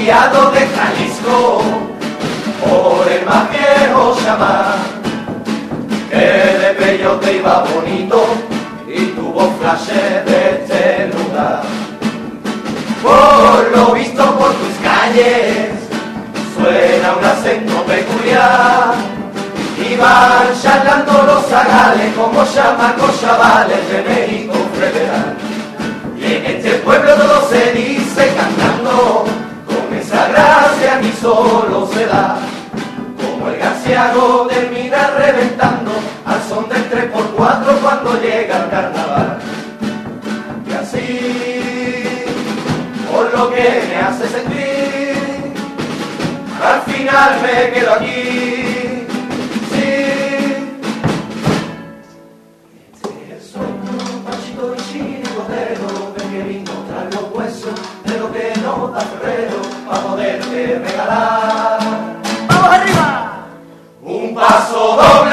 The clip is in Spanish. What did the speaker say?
criado de Jalisco, por el más viejo chamán, que de peyote iba bonito y tuvo flashes de este lugar. Por lo visto por tus calles suena un acento peculiar, y van charlando los zagales como chamacos chavales de México federal. Y en este pueblo todo se dice cantando, con esa gracia ni solo se da, como el garciago termina reventando al son del 3x4 cuando llega el carnaval. Y así, por lo que me hace sentir, al final me quedo aquí. Para poderte regalar. ¡Vamos arriba! Un paso doble